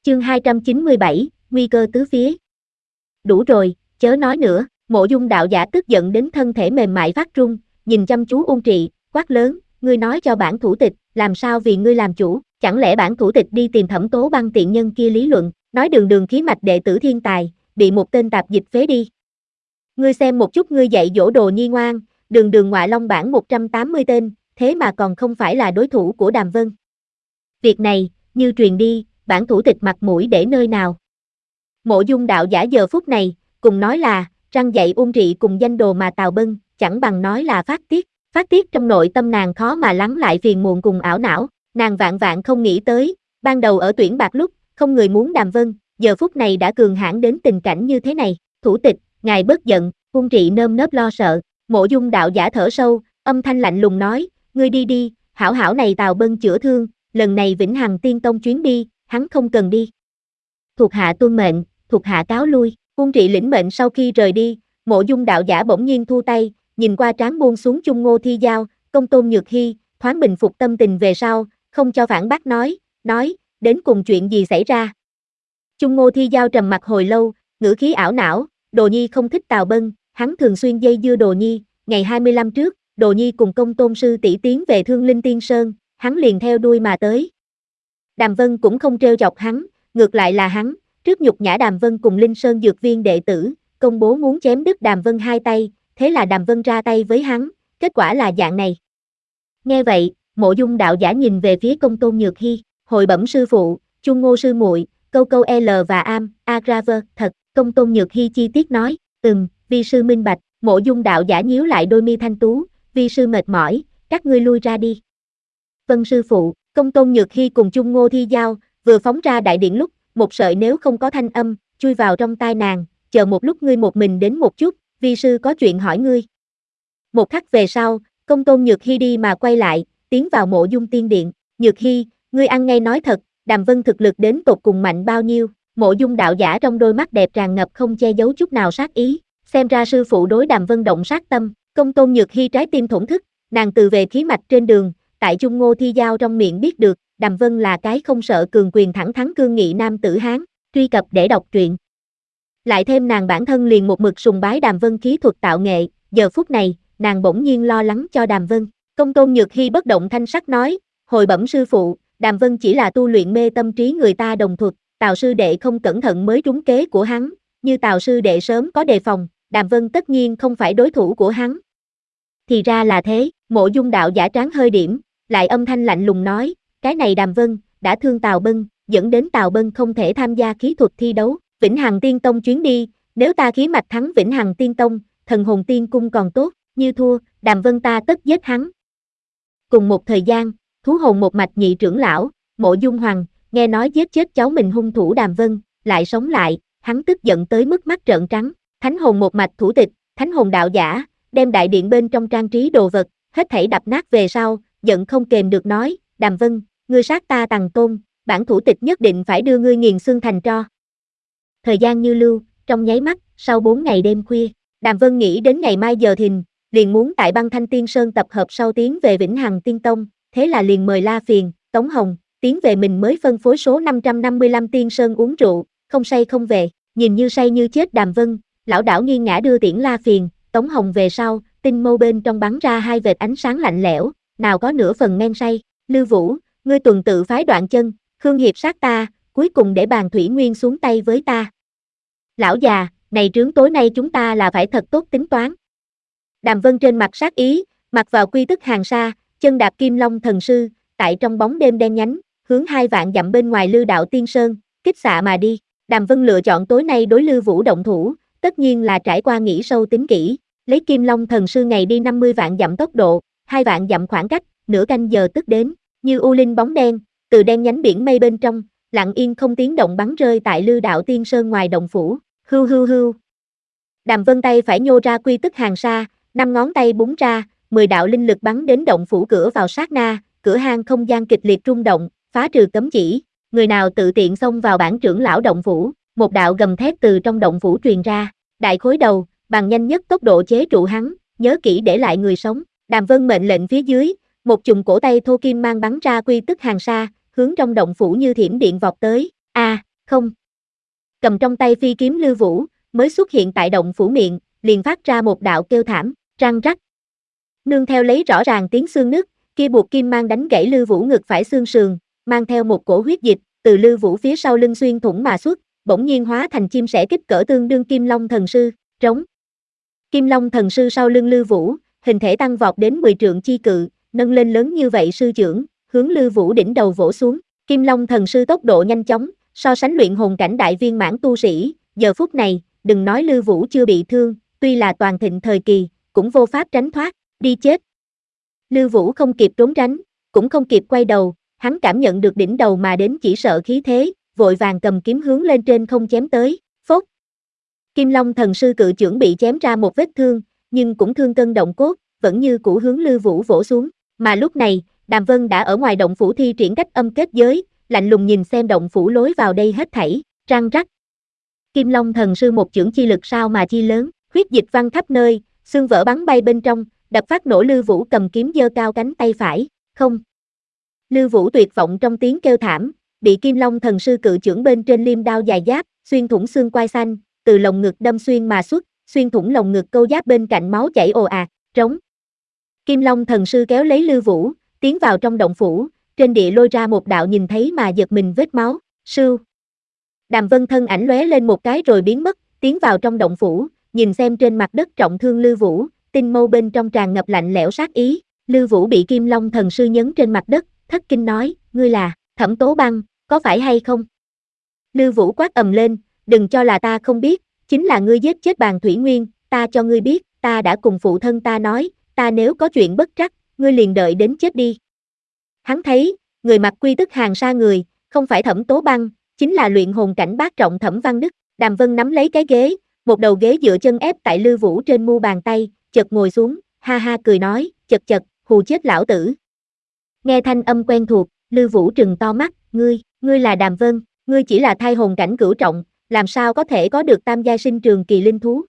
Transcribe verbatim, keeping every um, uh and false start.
Chương hai trăm chín mươi bảy, nguy cơ tứ phía. Đủ rồi, chớ nói nữa, Mộ Dung đạo giả tức giận đến thân thể mềm mại phát run, nhìn chăm chú Ôn Trị, quát lớn, ngươi nói cho bản thủ tịch, làm sao vì ngươi làm chủ, chẳng lẽ bản thủ tịch đi tìm Thẩm Tố Băng tiện nhân kia lý luận, nói đường đường khí mạch đệ tử thiên tài, bị một tên tạp dịch phế đi. Ngươi xem một chút ngươi dạy dỗ đồ nhi ngoan, đường đường ngoại long bản một trăm tám mươi tên, thế mà còn không phải là đối thủ của Đàm Vân. Việc này, như truyền đi, bản thủ tịch mặt mũi để nơi nào. Mộ Dung đạo giả giờ phút này, cùng nói là, răng dạy Ôn Trị cùng danh đồ mà Tào Bân, chẳng bằng nói là phát tiết, phát tiết trong nội tâm nàng khó mà lắng lại phiền muộn cùng ảo não, nàng vạn vạn không nghĩ tới, ban đầu ở tuyển bạc lúc, không người muốn Đàm Vân, giờ phút này đã cường hãn đến tình cảnh như thế này, thủ tịch, ngài bớt giận, Ôn Trị nơm nớp lo sợ, Mộ Dung đạo giả thở sâu, âm thanh lạnh lùng nói, ngươi đi đi, hảo hảo này Tào Bân chữa thương, lần này Vĩnh Hằng Tiên Tông chuyến đi, hắn không cần đi. Thuộc hạ tuân mệnh, thuộc hạ cáo lui, Ôn Trị lĩnh mệnh sau khi rời đi, Mộ Dung đạo giả bỗng nhiên thu tay, nhìn qua trán buông xuống Chung Ngô Thi Giao, Công Tôn Nhược Hy, thoáng bình phục tâm tình về sau, không cho phản bác nói, nói, đến cùng chuyện gì xảy ra. Chung Ngô Thi Giao trầm mặt hồi lâu, ngữ khí ảo não, Đồ Nhi không thích Tào Bân, hắn thường xuyên dây dưa Đồ Nhi, ngày hai mươi lăm trước, Đồ Nhi cùng Công Tôn sư tỷ tiến về Thương Linh Tiên Sơn, hắn liền theo đuôi mà tới. Đàm Vân cũng không trêu chọc hắn, ngược lại là hắn, trước nhục nhã Đàm Vân cùng Linh Sơn dược viên đệ tử, công bố muốn chém đứt Đàm Vân hai tay, thế là Đàm Vân ra tay với hắn, kết quả là dạng này. Nghe vậy, Mộ Dung đạo giả nhìn về phía Công Tôn Nhược Hy, hồi bẩm sư phụ, Chung Ngô sư muội, câu câu L và am, Agraver, thật, Công Tôn Nhược Hy chi tiết nói, ừm, vi sư minh bạch, Mộ Dung đạo giả nhíu lại đôi mi thanh tú, vi sư mệt mỏi, các ngươi lui ra đi. Vâng sư phụ, Công Tôn Nhược Hy cùng Chung Ngô Thi Giao, vừa phóng ra đại điện lúc, một sợi nếu không có thanh âm, chui vào trong tai nàng, chờ một lúc ngươi một mình đến một chút, vi sư có chuyện hỏi ngươi. Một khắc về sau, Công Tôn Nhược Hy đi mà quay lại, tiến vào Mộ Dung tiên điện, Nhược Hy, ngươi ăn ngay nói thật, Đàm Vân thực lực đến tột cùng mạnh bao nhiêu, Mộ Dung đạo giả trong đôi mắt đẹp tràn ngập không che giấu chút nào sát ý, xem ra sư phụ đối Đàm Vân động sát tâm, Công Tôn Nhược Hy trái tim thổn thức, nàng từ về khí mạch trên đường, tại Chung Ngô Thi Giao trong miệng biết được, Đàm Vân là cái không sợ cường quyền thẳng thắn cương nghị nam tử Hán, truy cập để đọc truyện. Lại thêm nàng bản thân liền một mực sùng bái Đàm Vân khí thuật tạo nghệ, giờ phút này, nàng bỗng nhiên lo lắng cho Đàm Vân. Công Tôn Nhược Hy bất động thanh sắc nói, hồi bẩm sư phụ, Đàm Vân chỉ là tu luyện mê tâm trí người ta đồng thuật, Tào sư đệ không cẩn thận mới trúng kế của hắn, như Tào sư đệ sớm có đề phòng, Đàm Vân tất nhiên không phải đối thủ của hắn. Thì ra là thế, Mộ Dung đạo giả trán hơi điểm, lại âm thanh lạnh lùng nói, cái này Đàm Vân, đã thương Tào Bân, dẫn đến Tào Bân không thể tham gia khí thuật thi đấu, Vĩnh Hằng Tiên Tông chuyến đi, nếu ta khí mạch thắng Vĩnh Hằng Tiên Tông, thần hồn tiên cung còn tốt, như thua, Đàm Vân ta tất giết hắn. Cùng một thời gian, thú hồn một mạch nhị trưởng lão, Mộ Dung Hoàng, nghe nói giết chết cháu mình hung thủ Đàm Vân, lại sống lại, hắn tức giận tới mức mắt trợn trắng, thánh hồn một mạch thủ tịch, thánh hồn đạo giả, đem đại điện bên trong trang trí đồ vật, hết thảy đập nát về sau, giận không kềm được nói, Đàm Vân, ngươi sát ta Tằng Tôn, bản thủ tịch nhất định phải đưa ngươi nghiền xương thành tro. Thời gian như lưu, trong nháy mắt, sau bốn ngày đêm khuya, Đàm Vân nghĩ đến ngày mai giờ thìn, liền muốn tại Băng Thanh Tiên Sơn tập hợp sau tiến về Vĩnh Hằng Tiên Tông, thế là liền mời La Phiền, Tống Hồng, tiến về mình mới phân phối số năm trăm năm mươi lăm Tiên Sơn uống rượu, không say không về, nhìn như say như chết Đàm Vân, lão đảo nghiêng ngã đưa tiễn La Phiền, Tống Hồng về sau, tinh mâu bên trong bắn ra hai vệt ánh sáng lạnh lẽo, nào có nửa phần men say, Lưu Vũ, ngươi tuần tự phái Đoạn Chân, Khương Hiệp sát ta, cuối cùng để Bàn Thủy Nguyên xuống tay với ta. Lão già, này trướng tối nay chúng ta là phải thật tốt tính toán. Đàm Vân trên mặt sát ý, mặc vào quy tức hàng sa, chân đạp Kim Long thần sư, tại trong bóng đêm đen nhánh, hướng hai vạn dặm bên ngoài Lư Đạo Tiên Sơn, kích xạ mà đi. Đàm Vân lựa chọn tối nay đối Lưu Vũ động thủ, tất nhiên là trải qua nghĩ sâu tính kỹ, lấy Kim Long thần sư ngày đi năm mươi vạn dặm tốc độ, hai vạn dặm khoảng cách, nửa canh giờ tức đến, như u linh bóng đen, từ đen nhánh biển mây bên trong, lặng yên không tiếng động bắn rơi tại Lư Đạo Tiên Sơn ngoài động phủ, hưu hưu hưu. Đàm Vân tay phải nhô ra quy tức hàng sa, năm ngón tay búng ra, mười đạo linh lực bắn đến động phủ cửa vào sát na, cửa hang không gian kịch liệt rung động, phá trừ cấm chỉ, người nào tự tiện xông vào bản trưởng lão động phủ, một đạo gầm thét từ trong động phủ truyền ra, đại khối đầu, bằng nhanh nhất tốc độ chế trụ hắn, nhớ kỹ để lại người sống. Đàm Vân mệnh lệnh phía dưới, một chùm cổ tay thô kim mang bắn ra quy tức hàng sa, hướng trong động phủ như thiểm điện vọt tới. A, không. Cầm trong tay phi kiếm Lưu Vũ, mới xuất hiện tại động phủ miệng, liền phát ra một đạo kêu thảm, răng rắc. Nương theo lấy rõ ràng tiếng xương nứt, kia buộc kim mang đánh gãy Lưu Vũ ngực phải xương sườn, mang theo một cổ huyết dịch, từ Lưu Vũ phía sau lưng xuyên thủng mà xuất, bỗng nhiên hóa thành chim sẻ kích cỡ tương đương Kim Long thần sư, trống. Kim Long thần sư sau lưng Lưu Vũ, hình thể tăng vọt đến mười trượng chi cự, nâng lên lớn như vậy sư trưởng, hướng Lưu Vũ đỉnh đầu vỗ xuống. Kim Long thần sư tốc độ nhanh chóng, so sánh luyện hồn cảnh đại viên mãn tu sĩ, giờ phút này, đừng nói Lưu Vũ chưa bị thương, tuy là toàn thịnh thời kỳ, cũng vô pháp tránh thoát, đi chết. Lưu Vũ không kịp trốn tránh, cũng không kịp quay đầu, hắn cảm nhận được đỉnh đầu mà đến chỉ sợ khí thế, vội vàng cầm kiếm hướng lên trên không chém tới, phốt. Kim Long thần sư cự chưởng bị chém ra một vết thương, nhưng cũng thương cân động cốt, vẫn như cũ hướng Lưu Vũ vỗ xuống, mà lúc này, Đàm Vân đã ở ngoài động phủ thi triển cách âm kết giới, lạnh lùng nhìn xem động phủ lối vào đây hết thảy, răng rắc. Kim Long thần sư một chưởng chi lực sao mà chi lớn, huyết dịch văng khắp nơi, xương vỡ bắn bay bên trong, đập phát nổ Lưu Vũ cầm kiếm giơ cao cánh tay phải, không. Lưu Vũ tuyệt vọng trong tiếng kêu thảm, bị Kim Long thần sư cự chưởng bên trên liêm đao dài giáp, xuyên thủng xương quai xanh, từ lồng ngực đâm xuyên mà xuất, xuyên thủng lồng ngực câu giáp bên cạnh máu chảy ồ ạt, trống. Kim Long thần sư kéo lấy Lưu Vũ, tiến vào trong động phủ, trên địa lôi ra một đạo nhìn thấy mà giật mình vết máu, sưu. Đàm Vân thân ảnh lóe lên một cái rồi biến mất, tiến vào trong động phủ, nhìn xem trên mặt đất trọng thương Lưu Vũ, tinh mâu bên trong tràn ngập lạnh lẽo sát ý. Lưu Vũ bị Kim Long thần sư nhấn trên mặt đất, thất kinh nói, ngươi là Thẩm Tố Băng, có phải hay không? Lưu Vũ quát ầm lên, đừng cho là ta không biết, chính là ngươi giết chết Bàn Thủy Nguyên, ta cho ngươi biết, ta đã cùng phụ thân ta nói, ta nếu có chuyện bất trắc, ngươi liền đợi đến chết đi. Hắn thấy, người mặc quy tức hàng sa người, không phải Thẩm Tố Băng, chính là luyện hồn cảnh bát trọng Thẩm Văn Đức. Đàm Vân nắm lấy cái ghế, một đầu ghế dựa chân ép tại Lưu Vũ trên mu bàn tay, chợt ngồi xuống, ha ha cười nói, chật chật, hù chết lão tử. Nghe thanh âm quen thuộc, Lưu Vũ trừng to mắt, ngươi, ngươi là Đàm Vân, ngươi chỉ là thai hồn cảnh cửu trọng, làm sao có thể có được tam giai sinh trường kỳ linh thú,